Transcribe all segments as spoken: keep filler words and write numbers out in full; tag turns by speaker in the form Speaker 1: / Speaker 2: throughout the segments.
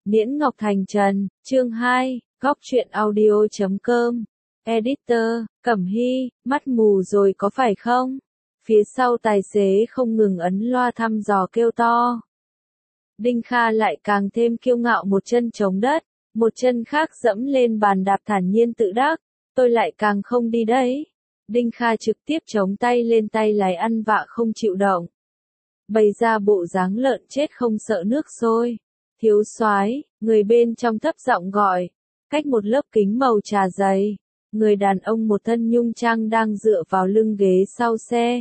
Speaker 1: Niễn Ngọc Thành Trần, chương hai, góc truyện audio chấm com, editor, Cẩm Hy, mắt mù rồi có phải không? Phía sau tài xế không ngừng ấn loa thăm dò kêu to. Đinh Kha lại càng thêm kiêu ngạo, một chân chống đất, một chân khác dẫm lên bàn đạp thản nhiên tự đắc, tôi lại càng không đi đấy. Đinh Kha trực tiếp chống tay lên tay lái ăn vạ không chịu động. Bày ra bộ dáng lợn chết không sợ nước sôi. Thiếu soái, người bên trong thấp giọng gọi, cách một lớp kính màu trà dày, người đàn ông một thân nhung trang đang dựa vào lưng ghế sau xe.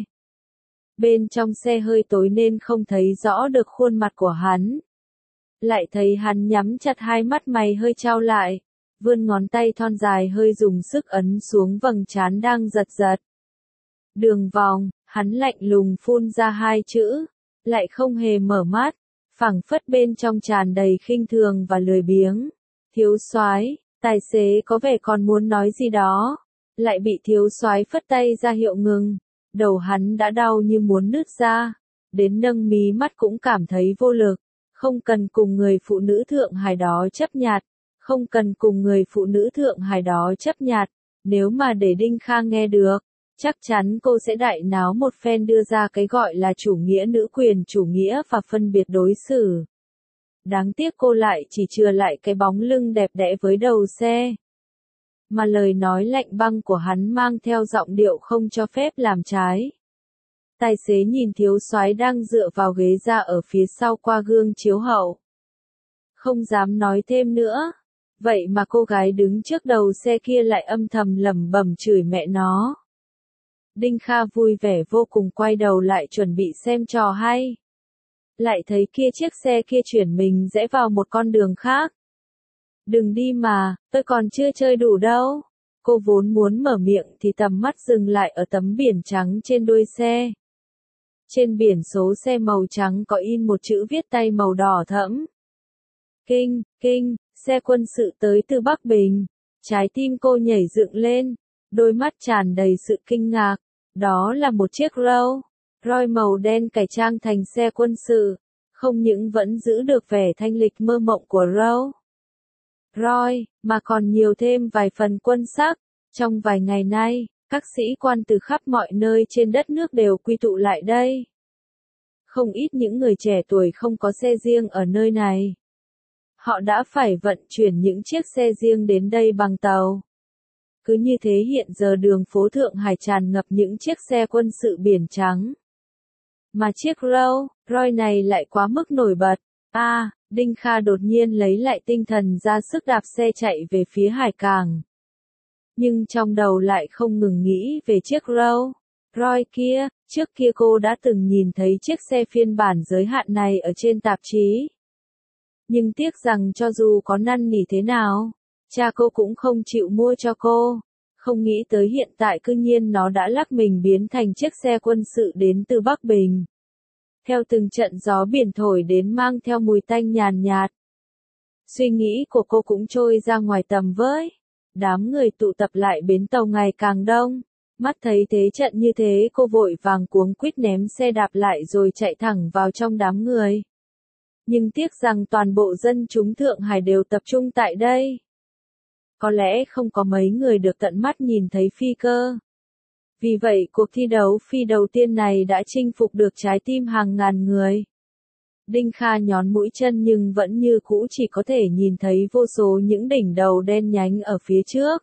Speaker 1: Bên trong xe hơi tối nên không thấy rõ được khuôn mặt của hắn. Lại thấy hắn nhắm chặt hai mắt, mày hơi trao lại, vươn ngón tay thon dài hơi dùng sức ấn xuống vầng trán đang giật giật. Đường vòng, hắn lạnh lùng phun ra hai chữ, lại không hề mở mắt, phảng phất bên trong tràn đầy khinh thường và lười biếng. Thiếu soái, tài xế có vẻ còn muốn nói gì đó, lại bị thiếu soái phất tay ra hiệu ngừng. Đầu hắn đã đau như muốn nứt ra, đến nâng mí mắt cũng cảm thấy vô lực. Không cần cùng người phụ nữ Thượng Hải đó chấp nhặt, không cần cùng người phụ nữ Thượng Hải đó chấp nhặt, nếu mà để Đinh Kha nghe được, chắc chắn cô sẽ đại náo một phen, đưa ra cái gọi là chủ nghĩa nữ quyền, chủ nghĩa và phân biệt đối xử. Đáng tiếc cô lại chỉ chừa lại cái bóng lưng đẹp đẽ với đầu xe. Mà lời nói lạnh băng của hắn mang theo giọng điệu không cho phép làm trái. Tài xế nhìn thiếu soái đang dựa vào ghế ra ở phía sau qua gương chiếu hậu. Không dám nói thêm nữa. Vậy mà cô gái đứng trước đầu xe kia lại âm thầm lẩm bẩm chửi mẹ nó. Đinh Kha vui vẻ vô cùng, quay đầu lại chuẩn bị xem trò hay. Lại thấy kia chiếc xe kia chuyển mình rẽ vào một con đường khác. Đừng đi mà, tôi còn chưa chơi đủ đâu. Cô vốn muốn mở miệng thì tầm mắt dừng lại ở tấm biển trắng trên đuôi xe. Trên biển số xe màu trắng có in một chữ viết tay màu đỏ thẫm. Kinh, kinh, xe quân sự tới từ Bắc Bình. Trái tim cô nhảy dựng lên, đôi mắt tràn đầy sự kinh ngạc. Đó là một chiếc Rolls Royce màu đen cải trang thành xe quân sự, không những vẫn giữ được vẻ thanh lịch mơ mộng của Rolls Royce, mà còn nhiều thêm vài phần quân sắc. Trong vài ngày nay, các sĩ quan từ khắp mọi nơi trên đất nước đều quy tụ lại đây. Không ít những người trẻ tuổi không có xe riêng ở nơi này. Họ đã phải vận chuyển những chiếc xe riêng đến đây bằng tàu. Cứ như thế hiện giờ đường phố Thượng Hải tràn ngập những chiếc xe quân sự biển trắng. Mà chiếc Rolls Royce này lại quá mức nổi bật. A, à, Đinh Kha đột nhiên lấy lại tinh thần, ra sức đạp xe chạy về phía hải cảng. Nhưng trong đầu lại không ngừng nghĩ về chiếc Rolls Royce kia. Trước kia cô đã từng nhìn thấy chiếc xe phiên bản giới hạn này ở trên tạp chí. Nhưng tiếc rằng cho dù có năn nỉ thế nào, cha cô cũng không chịu mua cho cô. Không nghĩ tới hiện tại cư nhiên nó đã lắc mình biến thành chiếc xe quân sự đến từ Bắc Bình. Theo từng trận gió biển thổi đến mang theo mùi tanh nhàn nhạt. Suy nghĩ của cô cũng trôi ra ngoài tầm với. Đám người tụ tập lại bến tàu ngày càng đông. Mắt thấy thế trận như thế, cô vội vàng cuống quýt ném xe đạp lại rồi chạy thẳng vào trong đám người. Nhưng tiếc rằng toàn bộ dân chúng Thượng Hải đều tập trung tại đây. Có lẽ không có mấy người được tận mắt nhìn thấy phi cơ. Vì vậy cuộc thi đấu phi đầu tiên này đã chinh phục được trái tim hàng ngàn người. Đinh Kha nhón mũi chân nhưng vẫn như cũ chỉ có thể nhìn thấy vô số những đỉnh đầu đen nhánh ở phía trước.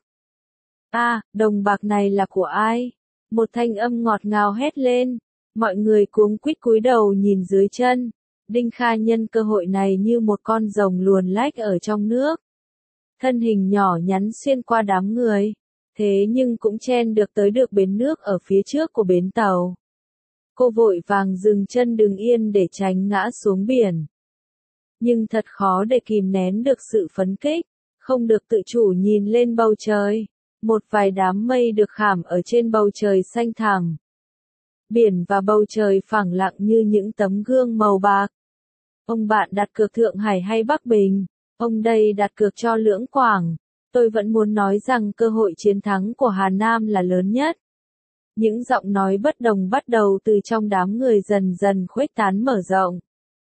Speaker 1: A, à, đồng bạc này là của ai? Một thanh âm ngọt ngào hét lên. Mọi người cuống quýt cúi đầu nhìn dưới chân. Đinh Kha nhân cơ hội này như một con rồng luồn lách ở trong nước. Thân hình nhỏ nhắn xuyên qua đám người. Thế nhưng cũng chen được tới được bến nước ở phía trước của bến tàu. Cô vội vàng dừng chân đứng yên để tránh ngã xuống biển. Nhưng thật khó để kìm nén được sự phấn khích, không được tự chủ nhìn lên bầu trời. Một vài đám mây được khảm ở trên bầu trời xanh thẳm. Biển và bầu trời phẳng lặng như những tấm gương màu bạc. Ông bạn đặt cược Thượng Hải hay Bắc Bình? Ông đây đặt cược cho Lưỡng Quảng. Tôi vẫn muốn nói rằng cơ hội chiến thắng của Hà Nam là lớn nhất. Những giọng nói bất đồng bắt đầu từ trong đám người dần dần khuếch tán mở rộng.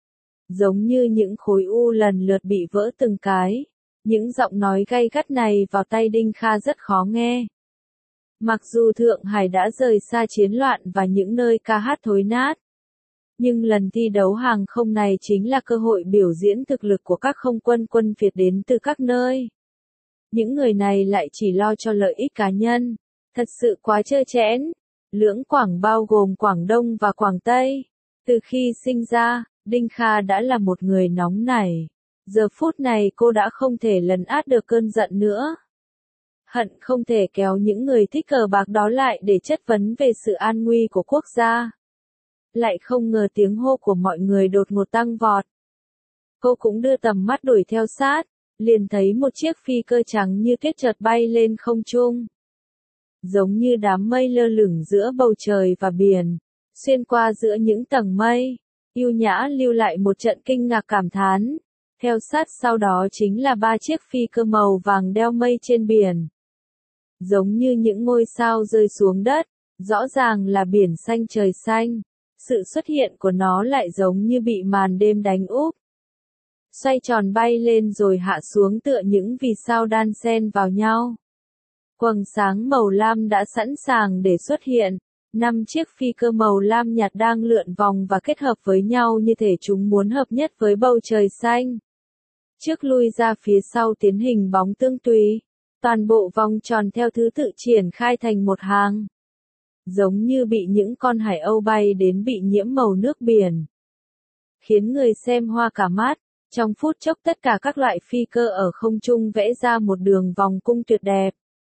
Speaker 1: giống như những khối u lần lượt bị vỡ từng cái. Những giọng nói gay gắt này vào tay Đinh Kha rất khó nghe. Mặc dù Thượng Hải đã rời xa chiến loạn và những nơi ca hát thối nát, nhưng lần thi đấu hàng không này chính là cơ hội biểu diễn thực lực của các không quân quân Việt đến từ các nơi. Những người này lại chỉ lo cho lợi ích cá nhân, thật sự quá trơ trẽn. Lưỡng Quảng bao gồm Quảng Đông và Quảng Tây. Từ khi sinh ra, Đinh Kha đã là một người nóng nảy. Giờ phút này cô đã không thể lấn át được cơn giận nữa. Hận không thể kéo những người thích cờ bạc đó lại để chất vấn về sự an nguy của quốc gia. Lại không ngờ tiếng hô của mọi người đột ngột tăng vọt. Cô cũng đưa tầm mắt đuổi theo sát, liền thấy một chiếc phi cơ trắng như tuyết chợt bay lên không trung. Giống như đám mây lơ lửng giữa bầu trời và biển, xuyên qua giữa những tầng mây, yêu nhã lưu lại một trận kinh ngạc cảm thán. Theo sát sau đó chính là ba chiếc phi cơ màu vàng đeo mây trên biển. Giống như những ngôi sao rơi xuống đất, rõ ràng là biển xanh trời xanh. Sự xuất hiện của nó lại giống như bị màn đêm đánh úp. Xoay tròn bay lên rồi hạ xuống tựa những vì sao đan xen vào nhau. Quầng sáng màu lam đã sẵn sàng để xuất hiện. Năm chiếc phi cơ màu lam nhạt đang lượn vòng và kết hợp với nhau như thể chúng muốn hợp nhất với bầu trời xanh. Trước lui ra phía sau tiến hình bóng tương tùy. Toàn bộ vòng tròn theo thứ tự triển khai thành một hàng. Giống như bị những con hải âu bay đến bị nhiễm màu nước biển. Khiến người xem hoa cả mắt. Trong phút chốc tất cả các loại phi cơ ở không trung vẽ ra một đường vòng cung tuyệt đẹp.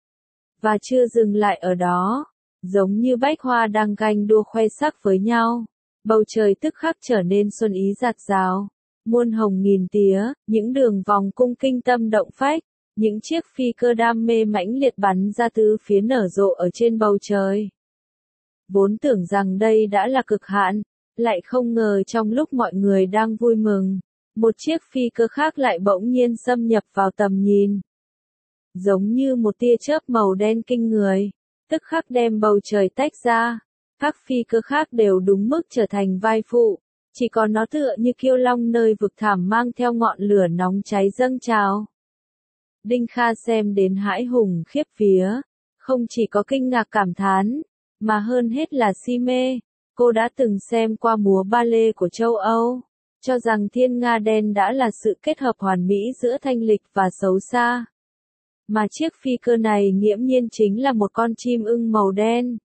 Speaker 1: Và chưa dừng lại ở đó. Giống như bách hoa đang ganh đua khoe sắc với nhau. Bầu trời tức khắc trở nên xuân ý rạt rào. Muôn hồng nghìn tía, những đường vòng cung kinh tâm động phách. Những chiếc phi cơ đam mê mãnh liệt bắn ra tứ phía nở rộ ở trên bầu trời. Vốn tưởng rằng đây đã là cực hạn, lại không ngờ trong lúc mọi người đang vui mừng, một chiếc phi cơ khác lại bỗng nhiên xâm nhập vào tầm nhìn. Giống như một tia chớp màu đen kinh người, tức khắc đem bầu trời tách ra. Các phi cơ khác đều đúng mức trở thành vai phụ, chỉ còn nó tựa như kiêu long nơi vực thẳm mang theo ngọn lửa nóng cháy dâng trào. Đinh Kha xem đến hãi hùng khiếp vía, không chỉ có kinh ngạc cảm thán, mà hơn hết là si mê. Cô đã từng xem qua múa ba lê của châu Âu, cho rằng thiên nga đen đã là sự kết hợp hoàn mỹ giữa thanh lịch và xấu xa. Mà chiếc phi cơ này nghiễm nhiên chính là một con chim ưng màu đen.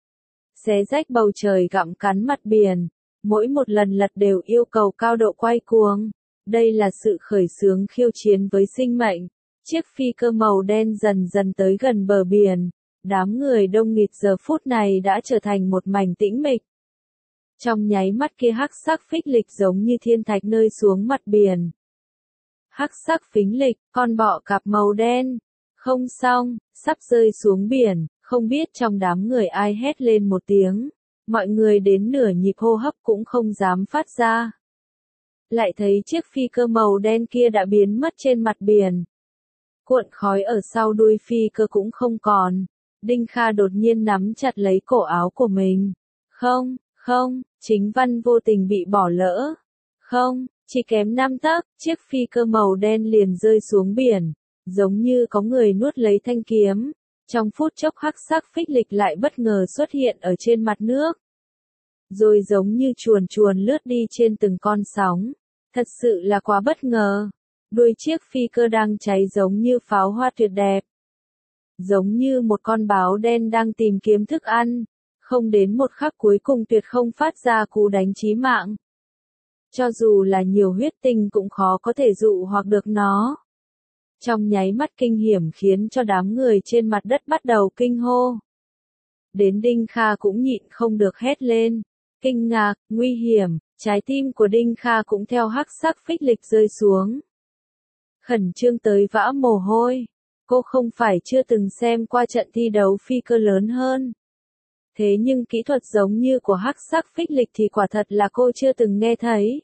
Speaker 1: Xé rách bầu trời gặm cắn mặt biển, mỗi một lần lật đều yêu cầu cao độ quay cuồng. Đây là sự khởi xướng khiêu chiến với sinh mệnh. Chiếc phi cơ màu đen dần dần tới gần bờ biển. Đám người đông nghịt giờ phút này đã trở thành một mảnh tĩnh mịch. Trong nháy mắt kia hắc sắc phích lịch giống như thiên thạch rơi xuống mặt biển. Hắc sắc phích lịch, con bọ cạp màu đen. Không xong, sắp rơi xuống biển, không biết trong đám người ai hét lên một tiếng. Mọi người đến nửa nhịp hô hấp cũng không dám phát ra. Lại thấy chiếc phi cơ màu đen kia đã biến mất trên mặt biển. Cuộn khói ở sau đuôi phi cơ cũng không còn. Đinh Kha đột nhiên nắm chặt lấy cổ áo của mình. Không, không, chính văn vô tình bị bỏ lỡ. Không, chỉ kém năm tấc, chiếc phi cơ màu đen liền rơi xuống biển. Giống như có người nuốt lấy thanh kiếm. Trong phút chốc hắc sắc phích lịch lại bất ngờ xuất hiện ở trên mặt nước. Rồi giống như chuồn chuồn lướt đi trên từng con sóng. Thật sự là quá bất ngờ. Đuôi chiếc phi cơ đang cháy giống như pháo hoa tuyệt đẹp. Giống như một con báo đen đang tìm kiếm thức ăn. Không đến một khắc cuối cùng tuyệt không phát ra cú đánh chí mạng. Cho dù là nhiều huyết tinh cũng khó có thể dụ hoặc được nó. Trong nháy mắt kinh hiểm khiến cho đám người trên mặt đất bắt đầu kinh hô. Đến Đinh Kha cũng nhịn không được hét lên. Kinh ngạc, nguy hiểm, trái tim của Đinh Kha cũng theo hắc sắc phích lịch rơi xuống. Khẩn trương tới vã mồ hôi. Cô không phải chưa từng xem qua trận thi đấu phi cơ lớn hơn. Thế nhưng kỹ thuật giống như của hắc sắc phích lịch thì quả thật là cô chưa từng nghe thấy.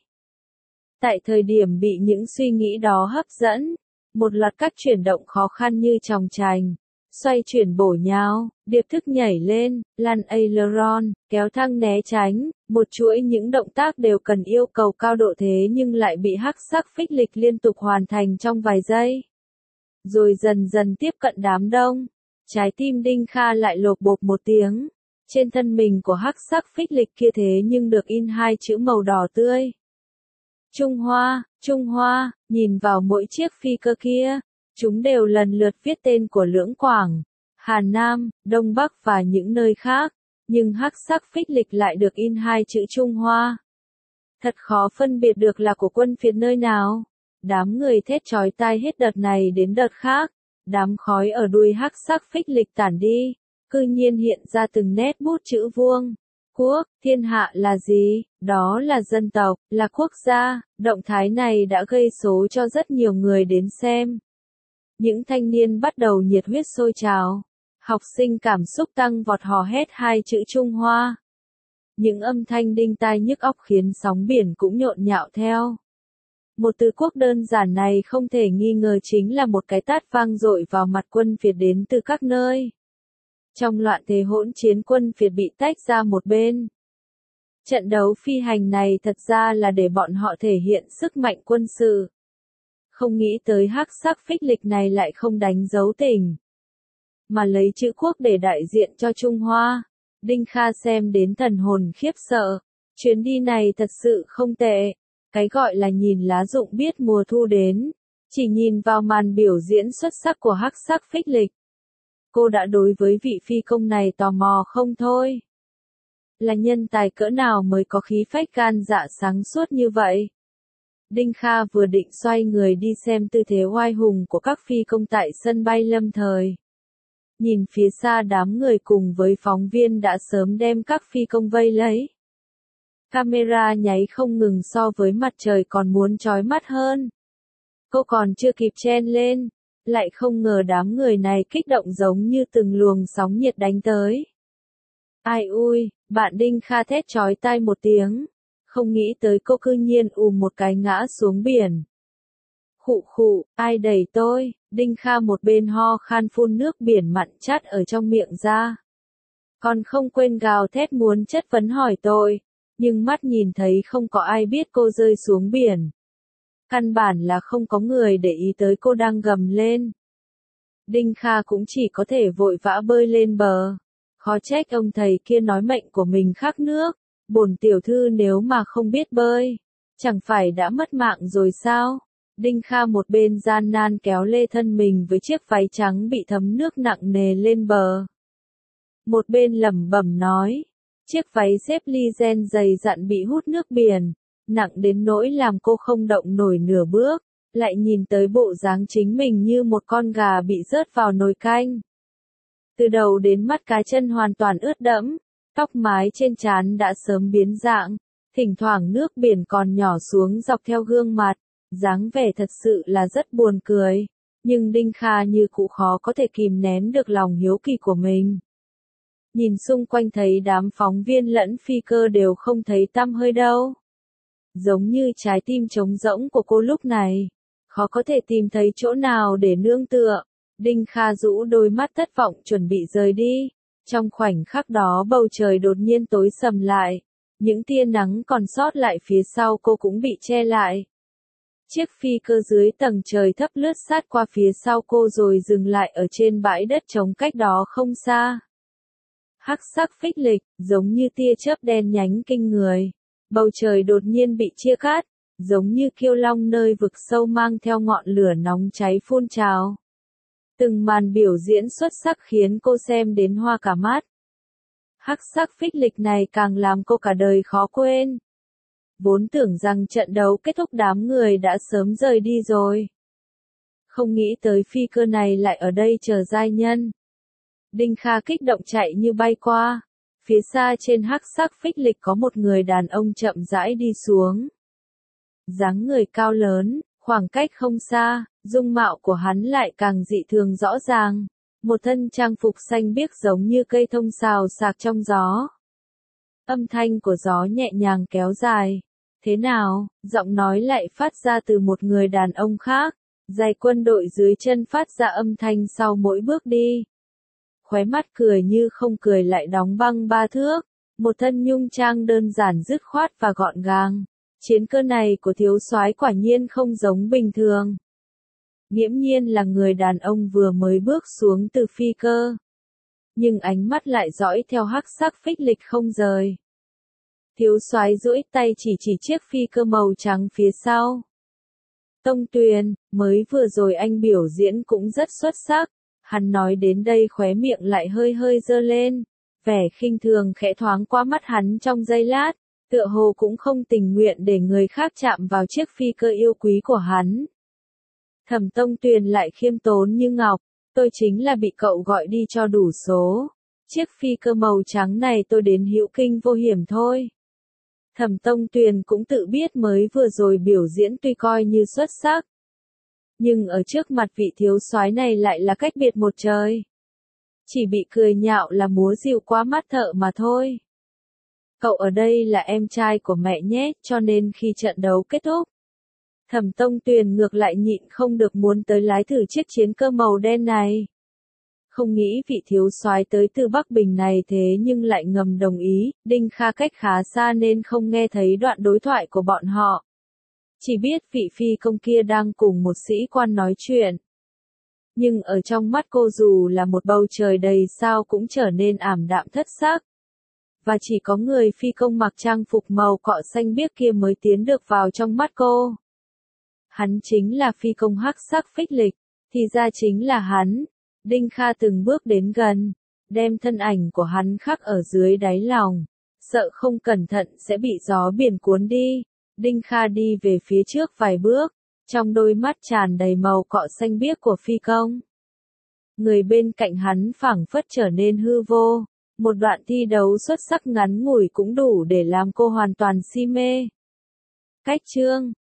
Speaker 1: Tại thời điểm bị những suy nghĩ đó hấp dẫn, một loạt các chuyển động khó khăn như chòng chành, xoay chuyển bổ nhào, điệp thức nhảy lên, lăn aileron, kéo thăng né tránh, một chuỗi những động tác đều cần yêu cầu cao độ thế nhưng lại bị hắc sắc phích lịch liên tục hoàn thành trong vài giây. Rồi dần dần tiếp cận đám đông, trái tim Đinh Kha lại lộp bộp một tiếng, trên thân mình của hắc sắc phích lịch kia thế nhưng được in hai chữ màu đỏ tươi. Trung Hoa, Trung Hoa, nhìn vào mỗi chiếc phi cơ kia, chúng đều lần lượt viết tên của Lưỡng Quảng, Hà Nam, Đông Bắc và những nơi khác, nhưng hắc sắc phích lịch lại được in hai chữ Trung Hoa. Thật khó phân biệt được là của quân phiệt nơi nào. Đám người thét chói tai hết đợt này đến đợt khác, đám khói ở đuôi hắc sắc phích lịch tản đi, cư nhiên hiện ra từng nét bút chữ vuông. Quốc, thiên hạ là gì? Đó là dân tộc, là quốc gia. Động thái này đã gây số cho rất nhiều người đến xem. Những thanh niên bắt đầu nhiệt huyết sôi trào. Học sinh cảm xúc tăng vọt hò hét hai chữ Trung Hoa. Những âm thanh đinh tai nhức óc khiến sóng biển cũng nhộn nhạo theo. Một từ quốc đơn giản này không thể nghi ngờ chính là một cái tát vang dội vào mặt quân phiệt đến từ các nơi. Trong loạn thế hỗn chiến, quân phiệt bị tách ra một bên. Trận đấu phi hành này thật ra là để bọn họ thể hiện sức mạnh quân sự. Không nghĩ tới hắc sắc phích lịch này lại không đánh dấu tình, mà lấy chữ quốc để đại diện cho Trung Hoa. Đinh Kha xem đến thần hồn khiếp sợ. Chuyến đi này thật sự không tệ. Cái gọi là nhìn lá rụng biết mùa thu đến. Chỉ nhìn vào màn biểu diễn xuất sắc của hắc sắc phích lịch, cô đã đối với vị phi công này tò mò không thôi. Là nhân tài cỡ nào mới có khí phách gan dạ sáng suốt như vậy? Đinh Kha vừa định xoay người đi xem tư thế oai hùng của các phi công tại sân bay Lâm Thời. Nhìn phía xa đám người cùng với phóng viên đã sớm đem các phi công vây lấy. Camera nháy không ngừng so với mặt trời còn muốn chói mắt hơn. Cô còn chưa kịp chen lên, lại không ngờ đám người này kích động giống như từng luồng sóng nhiệt đánh tới. Ai ui, bạn Đinh Kha thét chói tai một tiếng, không nghĩ tới cô cư nhiên ùm một cái ngã xuống biển. Khụ khụ, ai đẩy tôi? Đinh Kha một bên ho khan phun nước biển mặn chát ở trong miệng ra. Còn không quên gào thét muốn chất vấn hỏi tôi, nhưng mắt nhìn thấy không có ai biết cô rơi xuống biển. Căn bản là không có người để ý tới cô đang gầm lên. Đinh Kha cũng chỉ có thể vội vã bơi lên bờ. Khó trách ông thầy kia nói mệnh của mình khắc nước. Bổn tiểu thư nếu mà không biết bơi, chẳng phải đã mất mạng rồi sao? Đinh Kha một bên gian nan kéo lê thân mình với chiếc váy trắng bị thấm nước nặng nề lên bờ. Một bên lẩm bẩm nói, chiếc váy xếp ly gen dày dặn bị hút nước biển, nặng đến nỗi làm cô không động nổi nửa bước, lại nhìn tới bộ dáng chính mình như một con gà bị rớt vào nồi canh. Từ đầu đến mắt cái chân hoàn toàn ướt đẫm, tóc mái trên trán đã sớm biến dạng, thỉnh thoảng nước biển còn nhỏ xuống dọc theo gương mặt, dáng vẻ thật sự là rất buồn cười, nhưng Đinh Kha như cũ khó có thể kìm nén được lòng hiếu kỳ của mình. Nhìn xung quanh thấy đám phóng viên lẫn phi cơ đều không thấy tăm hơi đâu. Giống như trái tim trống rỗng của cô lúc này, khó có thể tìm thấy chỗ nào để nương tựa. Đinh Kha rũ đôi mắt thất vọng chuẩn bị rời đi. Trong khoảnh khắc đó bầu trời đột nhiên tối sầm lại. Những tia nắng còn sót lại phía sau cô cũng bị che lại. Chiếc phi cơ dưới tầng trời thấp lướt sát qua phía sau cô rồi dừng lại ở trên bãi đất trống cách đó không xa. Hắc sắc phích lịch, giống như tia chớp đen nhánh kinh người. Bầu trời đột nhiên bị chia cắt, giống như kiêu long nơi vực sâu mang theo ngọn lửa nóng cháy phun trào. Từng màn biểu diễn xuất sắc khiến cô xem đến hoa cả mắt. Hắc sắc phích lịch này càng làm cô cả đời khó quên. Vốn tưởng rằng trận đấu kết thúc đám người đã sớm rời đi rồi. Không nghĩ tới phi cơ này lại ở đây chờ giai nhân. Đinh Kha kích động chạy như bay qua. Phía xa trên hắc sắc phích lịch có một người đàn ông chậm rãi đi xuống. Dáng người cao lớn, khoảng cách không xa, dung mạo của hắn lại càng dị thường rõ ràng. Một thân trang phục xanh biếc giống như cây thông xào xạc trong gió. Âm thanh của gió nhẹ nhàng kéo dài. Thế nào? Giọng nói lại phát ra từ một người đàn ông khác. Giày quân đội dưới chân phát ra âm thanh sau mỗi bước đi. khóe mắt cười như không cười lại đóng băng ba thước, một thân nhung trang đơn giản dứt khoát và gọn gàng. Chiến cơ này của thiếu soái quả nhiên không giống bình thường. Nghiễm Nhiên là người đàn ông vừa mới bước xuống từ phi cơ, nhưng ánh mắt lại dõi theo hắc sắc phích lịch không rời. Thiếu soái duỗi tay chỉ chỉ chiếc phi cơ màu trắng phía sau. Tông Tuyền, mới vừa rồi anh biểu diễn cũng rất xuất sắc. Hắn nói đến đây khóe miệng lại hơi hơi dơ lên, vẻ khinh thường khẽ thoáng qua mắt hắn trong giây lát, tựa hồ cũng không tình nguyện để người khác chạm vào chiếc phi cơ yêu quý của hắn. Thẩm Tông Tuyền lại khiêm tốn như ngọc, tôi chính là bị cậu gọi đi cho đủ số. Chiếc phi cơ màu trắng này tôi đến hữu kinh vô hiểm thôi. Thẩm Tông Tuyền cũng tự biết mới vừa rồi biểu diễn tuy coi như xuất sắc, nhưng ở trước mặt vị thiếu soái này lại là cách biệt một trời. Chỉ bị cười nhạo là múa dịu quá mắt thợ mà thôi. Cậu ở đây là em trai của mẹ nhé, cho nên khi trận đấu kết thúc, Thẩm Tông Tuyền ngược lại nhịn không được muốn tới lái thử chiếc chiến cơ màu đen này. Không nghĩ vị thiếu soái tới từ Bắc Bình này thế nhưng lại ngầm đồng ý, Đinh Kha cách khá xa nên không nghe thấy đoạn đối thoại của bọn họ. Chỉ biết vị phi công kia đang cùng một sĩ quan nói chuyện. Nhưng ở trong mắt cô dù là một bầu trời đầy sao cũng trở nên ảm đạm thất sắc. Và chỉ có người phi công mặc trang phục màu cọ xanh biếc kia mới tiến được vào trong mắt cô. Hắn chính là phi công hắc sắc phích lịch, thì ra chính là hắn. Đinh Kha từng bước đến gần, đem thân ảnh của hắn khắc ở dưới đáy lòng, sợ không cẩn thận sẽ bị gió biển cuốn đi. Đinh Kha đi về phía trước vài bước, trong đôi mắt tràn đầy màu cọ xanh biếc của phi công. Người bên cạnh hắn phảng phất trở nên hư vô, một đoạn thi đấu xuất sắc ngắn ngủi cũng đủ để làm cô hoàn toàn si mê. Cách chương